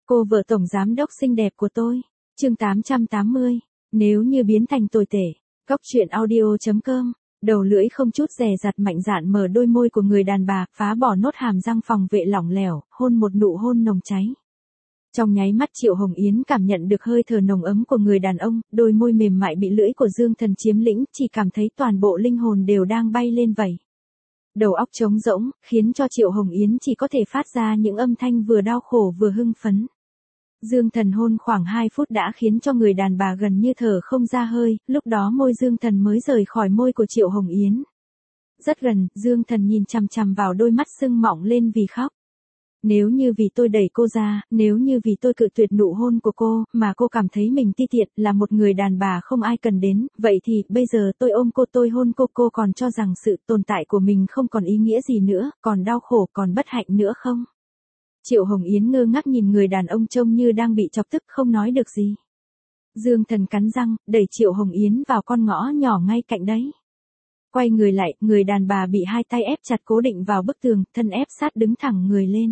Cô vợ tổng giám đốc xinh đẹp của tôi. Chương 880. Nếu như biến thành tồi tệ. Góc truyện audio.com. Đầu lưỡi không chút dè dặt mạnh dạn mở đôi môi của người đàn bà, phá bỏ nốt hàm răng phòng vệ lỏng lẻo, hôn một nụ hôn nồng cháy. Trong nháy mắt Triệu Hồng Yến cảm nhận được hơi thở nồng ấm của người đàn ông, đôi môi mềm mại bị lưỡi của Dương Thần chiếm lĩnh, chỉ cảm thấy toàn bộ linh hồn đều đang bay lên vậy. Đầu óc trống rỗng, khiến cho Triệu Hồng Yến chỉ có thể phát ra những âm thanh vừa đau khổ vừa hưng phấn. Dương Thần hôn khoảng 2 phút đã khiến cho người đàn bà gần như thở không ra hơi, lúc đó môi Dương Thần mới rời khỏi môi của Triệu Hồng Yến. Rất gần, Dương Thần nhìn chằm chằm vào đôi mắt sưng mọng lên vì khóc. Nếu như vì tôi đẩy cô ra, nếu như vì tôi cự tuyệt nụ hôn của cô, mà cô cảm thấy mình ti tiện, là một người đàn bà không ai cần đến, vậy thì, bây giờ tôi ôm cô tôi hôn cô còn cho rằng sự tồn tại của mình không còn ý nghĩa gì nữa, còn đau khổ, còn bất hạnh nữa không? Triệu Hồng Yến ngơ ngác nhìn người đàn ông trông như đang bị chọc tức không nói được gì. Dương Thần cắn răng, đẩy Triệu Hồng Yến vào con ngõ nhỏ ngay cạnh đấy. Quay người lại, người đàn bà bị hai tay ép chặt cố định vào bức tường, thân ép sát đứng thẳng người lên.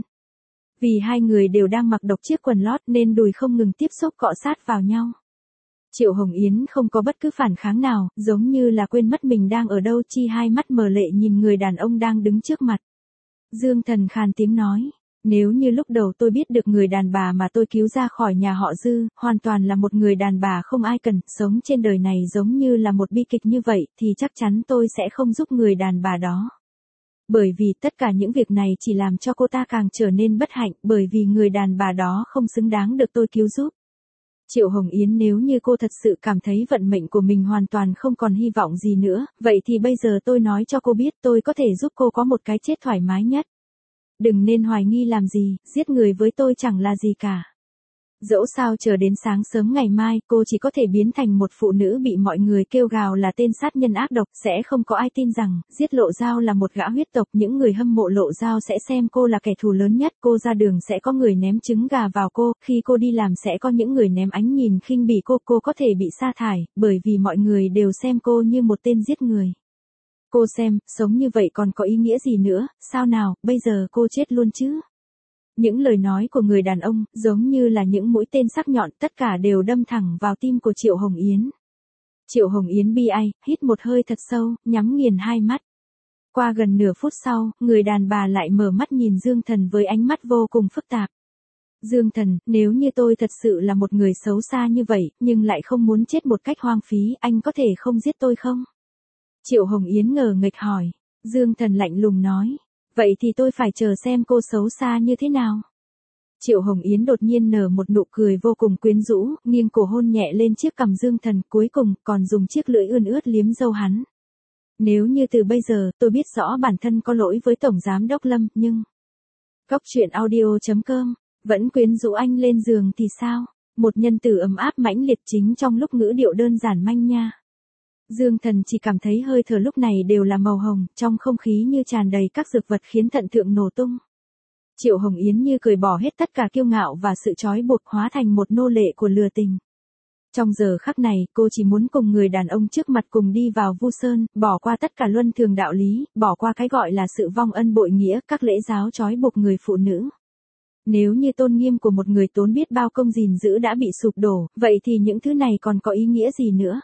Vì hai người đều đang mặc độc chiếc quần lót nên đùi không ngừng tiếp xúc cọ sát vào nhau. Triệu Hồng Yến không có bất cứ phản kháng nào, giống như là quên mất mình đang ở đâu, chi hai mắt mờ lệ nhìn người đàn ông đang đứng trước mặt. Dương Thần khàn tiếng nói, nếu như lúc đầu tôi biết được người đàn bà mà tôi cứu ra khỏi nhà họ Dư, hoàn toàn là một người đàn bà không ai cần, sống trên đời này giống như là một bi kịch như vậy, thì chắc chắn tôi sẽ không giúp người đàn bà đó. Bởi vì tất cả những việc này chỉ làm cho cô ta càng trở nên bất hạnh, bởi vì người đàn bà đó không xứng đáng được tôi cứu giúp. Triệu Hồng Yến, nếu như cô thật sự cảm thấy vận mệnh của mình hoàn toàn không còn hy vọng gì nữa, vậy thì bây giờ tôi nói cho cô biết tôi có thể giúp cô có một cái chết thoải mái nhất. Đừng nên hoài nghi làm gì, giết người với tôi chẳng là gì cả. Dẫu sao chờ đến sáng sớm ngày mai, cô chỉ có thể biến thành một phụ nữ bị mọi người kêu gào là tên sát nhân ác độc, sẽ không có ai tin rằng, giết Lộ Dao là một gã huyết tộc, những người hâm mộ Lộ Dao sẽ xem cô là kẻ thù lớn nhất, cô ra đường sẽ có người ném trứng gà vào cô, khi cô đi làm sẽ có những người ném ánh nhìn khinh bỉ cô có thể bị sa thải, bởi vì mọi người đều xem cô như một tên giết người. Cô xem, sống như vậy còn có ý nghĩa gì nữa, sao nào, bây giờ cô chết luôn chứ? Những lời nói của người đàn ông, giống như là những mũi tên sắc nhọn, tất cả đều đâm thẳng vào tim của Triệu Hồng Yến. Triệu Hồng Yến bi ai, hít một hơi thật sâu, nhắm nghiền hai mắt. Qua gần nửa phút sau, người đàn bà lại mở mắt nhìn Dương Thần với ánh mắt vô cùng phức tạp. Dương Thần, nếu như tôi thật sự là một người xấu xa như vậy, nhưng lại không muốn chết một cách hoang phí, anh có thể không giết tôi không? Triệu Hồng Yến ngờ nghệch hỏi. Dương Thần lạnh lùng nói. Vậy thì tôi phải chờ xem cô xấu xa như thế nào. Triệu Hồng Yến đột nhiên nở một nụ cười vô cùng quyến rũ, nghiêng cổ hôn nhẹ lên chiếc cằm Dương Thần, cuối cùng còn dùng chiếc lưỡi ươn ướt liếm râu hắn. Nếu như từ bây giờ, tôi biết rõ bản thân có lỗi với Tổng Giám Đốc Lâm, nhưng... Góc truyện audio.com, vẫn quyến rũ anh lên giường thì sao? Một nhân từ ấm áp mãnh liệt chính trong lúc ngữ điệu đơn giản manh nha. Dương Thần chỉ cảm thấy hơi thở lúc này đều là màu hồng, trong không khí như tràn đầy các dược vật khiến thận thượng nổ tung. Triệu Hồng Yến như cởi bỏ hết tất cả kiêu ngạo và sự trói buộc, hóa thành một nô lệ của lừa tình. Trong giờ khắc này, cô chỉ muốn cùng người đàn ông trước mặt cùng đi vào Vu Sơn, bỏ qua tất cả luân thường đạo lý, bỏ qua cái gọi là sự vong ân bội nghĩa, các lễ giáo trói buộc người phụ nữ. Nếu như tôn nghiêm của một người tốn biết bao công gìn giữ đã bị sụp đổ, vậy thì những thứ này còn có ý nghĩa gì nữa?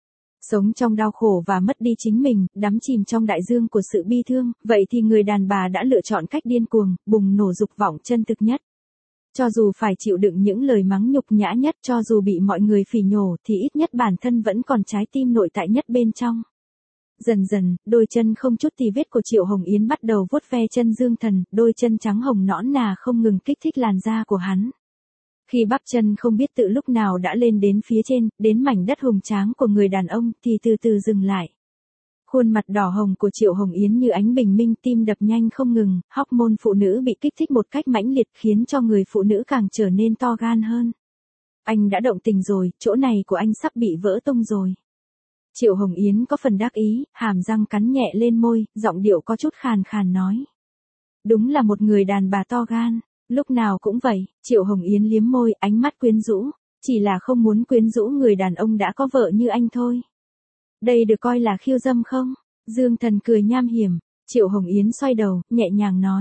Sống trong đau khổ và mất đi chính mình, đắm chìm trong đại dương của sự bi thương, vậy thì người đàn bà đã lựa chọn cách điên cuồng, bùng nổ dục vọng chân thực nhất. Cho dù phải chịu đựng những lời mắng nhục nhã nhất, cho dù bị mọi người phỉ nhổ, thì ít nhất bản thân vẫn còn trái tim nội tại nhất bên trong. Dần dần, đôi chân không chút tì vết của Triệu Hồng Yến bắt đầu vuốt ve chân Dương Thần, đôi chân trắng hồng nõn nà không ngừng kích thích làn da của hắn. Khi bắp chân không biết tự lúc nào đã lên đến phía trên, đến mảnh đất hùng tráng của người đàn ông, thì từ từ dừng lại. Khuôn mặt đỏ hồng của Triệu Hồng Yến như ánh bình minh, tim đập nhanh không ngừng, hormone phụ nữ bị kích thích một cách mãnh liệt khiến cho người phụ nữ càng trở nên to gan hơn. Anh đã động tình rồi, chỗ này của anh sắp bị vỡ tung rồi. Triệu Hồng Yến có phần đắc ý, hàm răng cắn nhẹ lên môi, giọng điệu có chút khàn khàn nói. Đúng là một người đàn bà to gan. Lúc nào cũng vậy, Triệu Hồng Yến liếm môi, ánh mắt quyến rũ, chỉ là không muốn quyến rũ người đàn ông đã có vợ như anh thôi. Đây được coi là khiêu dâm không? Dương Thần cười nham hiểm, Triệu Hồng Yến xoay đầu, nhẹ nhàng nói,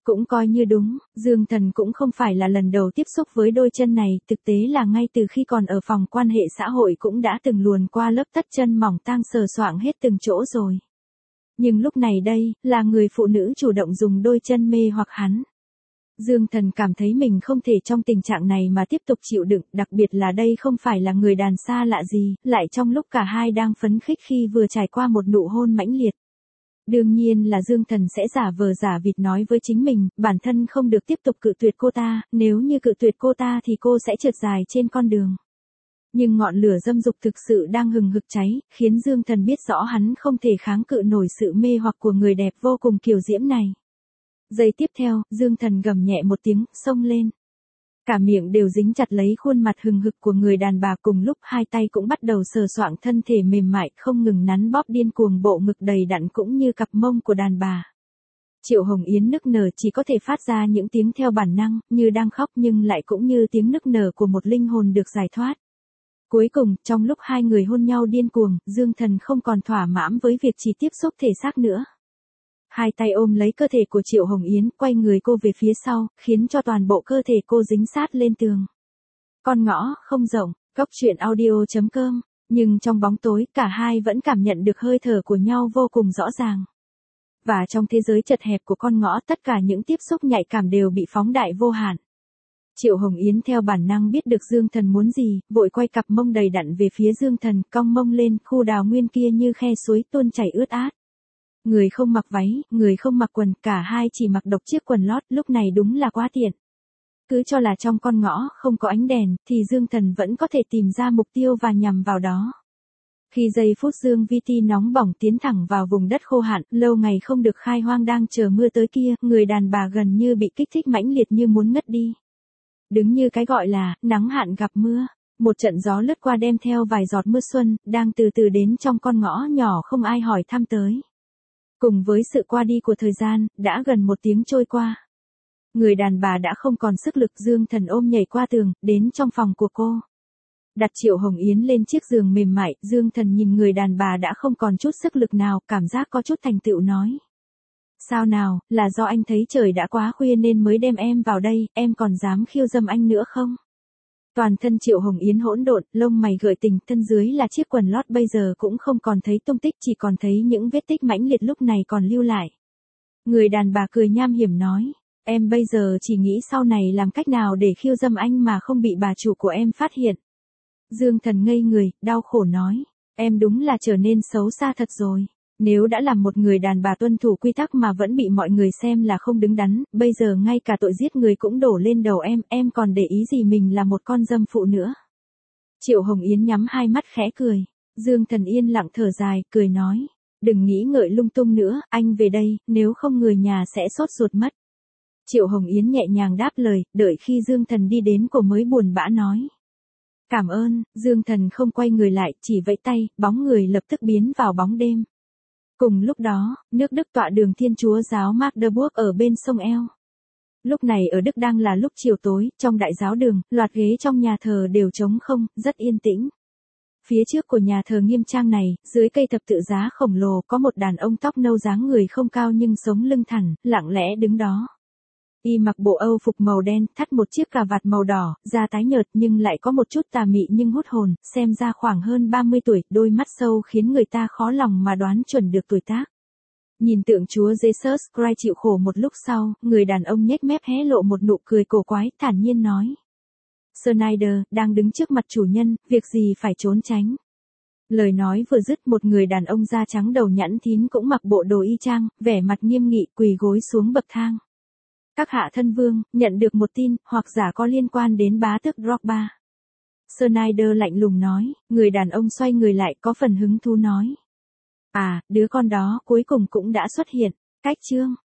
Cũng coi như đúng, Dương Thần cũng không phải là lần đầu tiếp xúc với đôi chân này, thực tế là ngay từ khi còn ở phòng quan hệ xã hội cũng đã từng luồn qua lớp tất chân mỏng tang sờ soạng hết từng chỗ rồi. Nhưng lúc này đây, là người phụ nữ chủ động dùng đôi chân mê hoặc hắn. Dương Thần cảm thấy mình không thể trong tình trạng này mà tiếp tục chịu đựng, đặc biệt là đây không phải là người đàn xa lạ gì, lại trong lúc cả hai đang phấn khích khi vừa trải qua một nụ hôn mãnh liệt. Đương nhiên là Dương Thần sẽ giả vờ giả vịt nói với chính mình, bản thân không được tiếp tục cự tuyệt cô ta, nếu như cự tuyệt cô ta thì cô sẽ trượt dài trên con đường. Nhưng ngọn lửa dâm dục thực sự đang hừng hực cháy, khiến Dương Thần biết rõ hắn không thể kháng cự nổi sự mê hoặc của người đẹp vô cùng kiều diễm này. Giây tiếp theo, Dương Thần gầm nhẹ một tiếng, xông lên. Cả miệng đều dính chặt lấy khuôn mặt hừng hực của người đàn bà, cùng lúc hai tay cũng bắt đầu sờ soạng thân thể mềm mại không ngừng nắn bóp điên cuồng bộ ngực đầy đặn cũng như cặp mông của đàn bà. Triệu Hồng Yến nức nở chỉ có thể phát ra những tiếng theo bản năng, như đang khóc nhưng lại cũng như tiếng nức nở của một linh hồn được giải thoát. Cuối cùng, trong lúc hai người hôn nhau điên cuồng, Dương Thần không còn thỏa mãn với việc chỉ tiếp xúc thể xác nữa. Hai tay ôm lấy cơ thể của Triệu Hồng Yến, quay người cô về phía sau, khiến cho toàn bộ cơ thể cô dính sát lên tường. Con ngõ không rộng, goctruyện.audio.com, nhưng trong bóng tối cả hai vẫn cảm nhận được hơi thở của nhau vô cùng rõ ràng. Và trong thế giới chật hẹp của con ngõ, tất cả những tiếp xúc nhạy cảm đều bị phóng đại vô hạn. Triệu Hồng Yến theo bản năng biết được Dương Thần muốn gì, vội quay cặp mông đầy đặn về phía Dương Thần, cong mông lên, khu đào nguyên kia như khe suối tuôn chảy ướt át. Người không mặc váy, người không mặc quần, cả hai chỉ mặc độc chiếc quần lót, lúc này đúng là quá tiện. Cứ cho là trong con ngõ không có ánh đèn, thì Dương Thần vẫn có thể tìm ra mục tiêu và nhằm vào đó. Khi giây phút Dương VT nóng bỏng tiến thẳng vào vùng đất khô hạn, lâu ngày không được khai hoang đang chờ mưa tới kia, người đàn bà gần như bị kích thích mãnh liệt như muốn ngất đi. Đứng như cái gọi là, nắng hạn gặp mưa. Một trận gió lướt qua đem theo vài giọt mưa xuân, đang từ từ đến trong con ngõ nhỏ không ai hỏi thăm tới. Cùng với sự qua đi của thời gian, đã gần một tiếng trôi qua. Người đàn bà đã không còn sức lực, Dương Thần ôm nhảy qua tường, đến trong phòng của cô. Đặt Triệu Hồng Yến lên chiếc giường mềm mại, Dương Thần nhìn người đàn bà đã không còn chút sức lực nào, cảm giác có chút thành tựu nói. Sao nào, là do anh thấy trời đã quá khuya nên mới đem em vào đây, em còn dám khiêu dâm anh nữa không? Toàn thân Triệu Hồng Yến hỗn độn, lông mày gợi tình, thân dưới là chiếc quần lót bây giờ cũng không còn thấy tung tích, chỉ còn thấy những vết tích mãnh liệt lúc này còn lưu lại. Người đàn bà cười nham hiểm nói, em bây giờ chỉ nghĩ sau này làm cách nào để khiêu dâm anh mà không bị bà chủ của em phát hiện. Dương Thần ngây người, đau khổ nói, em đúng là trở nên xấu xa thật rồi. Nếu đã làm một người đàn bà tuân thủ quy tắc mà vẫn bị mọi người xem là không đứng đắn, bây giờ ngay cả tội giết người cũng đổ lên đầu em còn để ý gì mình là một con dâm phụ nữa. Triệu Hồng Yến nhắm hai mắt khẽ cười. Dương Thần yên lặng thở dài, cười nói, đừng nghĩ ngợi lung tung nữa, anh về đây, nếu không người nhà sẽ sốt ruột mất. Triệu Hồng Yến nhẹ nhàng đáp lời, đợi khi Dương Thần đi đến cô mới buồn bã nói. Cảm ơn, Dương Thần không quay người lại, chỉ vẫy tay, bóng người lập tức biến vào bóng đêm. Cùng lúc đó, nước Đức tọa đường Thiên Chúa giáo Magdeburg ở bên sông Eo. Lúc này ở Đức đang là lúc chiều tối, trong đại giáo đường, loạt ghế trong nhà thờ đều trống không, rất yên tĩnh. Phía trước của nhà thờ nghiêm trang này, dưới cây thập tự giá khổng lồ có một đàn ông tóc nâu dáng người không cao nhưng sống lưng thẳng, lặng lẽ đứng đó. Y mặc bộ Âu phục màu đen, thắt một chiếc cà vạt màu đỏ, da tái nhợt nhưng lại có một chút tà mị nhưng hút hồn, xem ra khoảng hơn 30 tuổi, đôi mắt sâu khiến người ta khó lòng mà đoán chuẩn được tuổi tác. Nhìn tượng Chúa Jesus Christ chịu khổ một lúc sau, người đàn ông nhếch mép hé lộ một nụ cười cổ quái, thản nhiên nói. Schneider, đang đứng trước mặt chủ nhân, việc gì phải trốn tránh. Lời nói vừa dứt, một người đàn ông da trắng đầu nhẵn thín cũng mặc bộ đồ y chang, vẻ mặt nghiêm nghị, quỳ gối xuống bậc thang. Các hạ thân vương, nhận được một tin, hoặc giả có liên quan đến bá tước Drogba. Schneider lạnh lùng nói, người đàn ông xoay người lại có phần hứng thú nói. À, đứa con đó cuối cùng cũng đã xuất hiện, cách chương.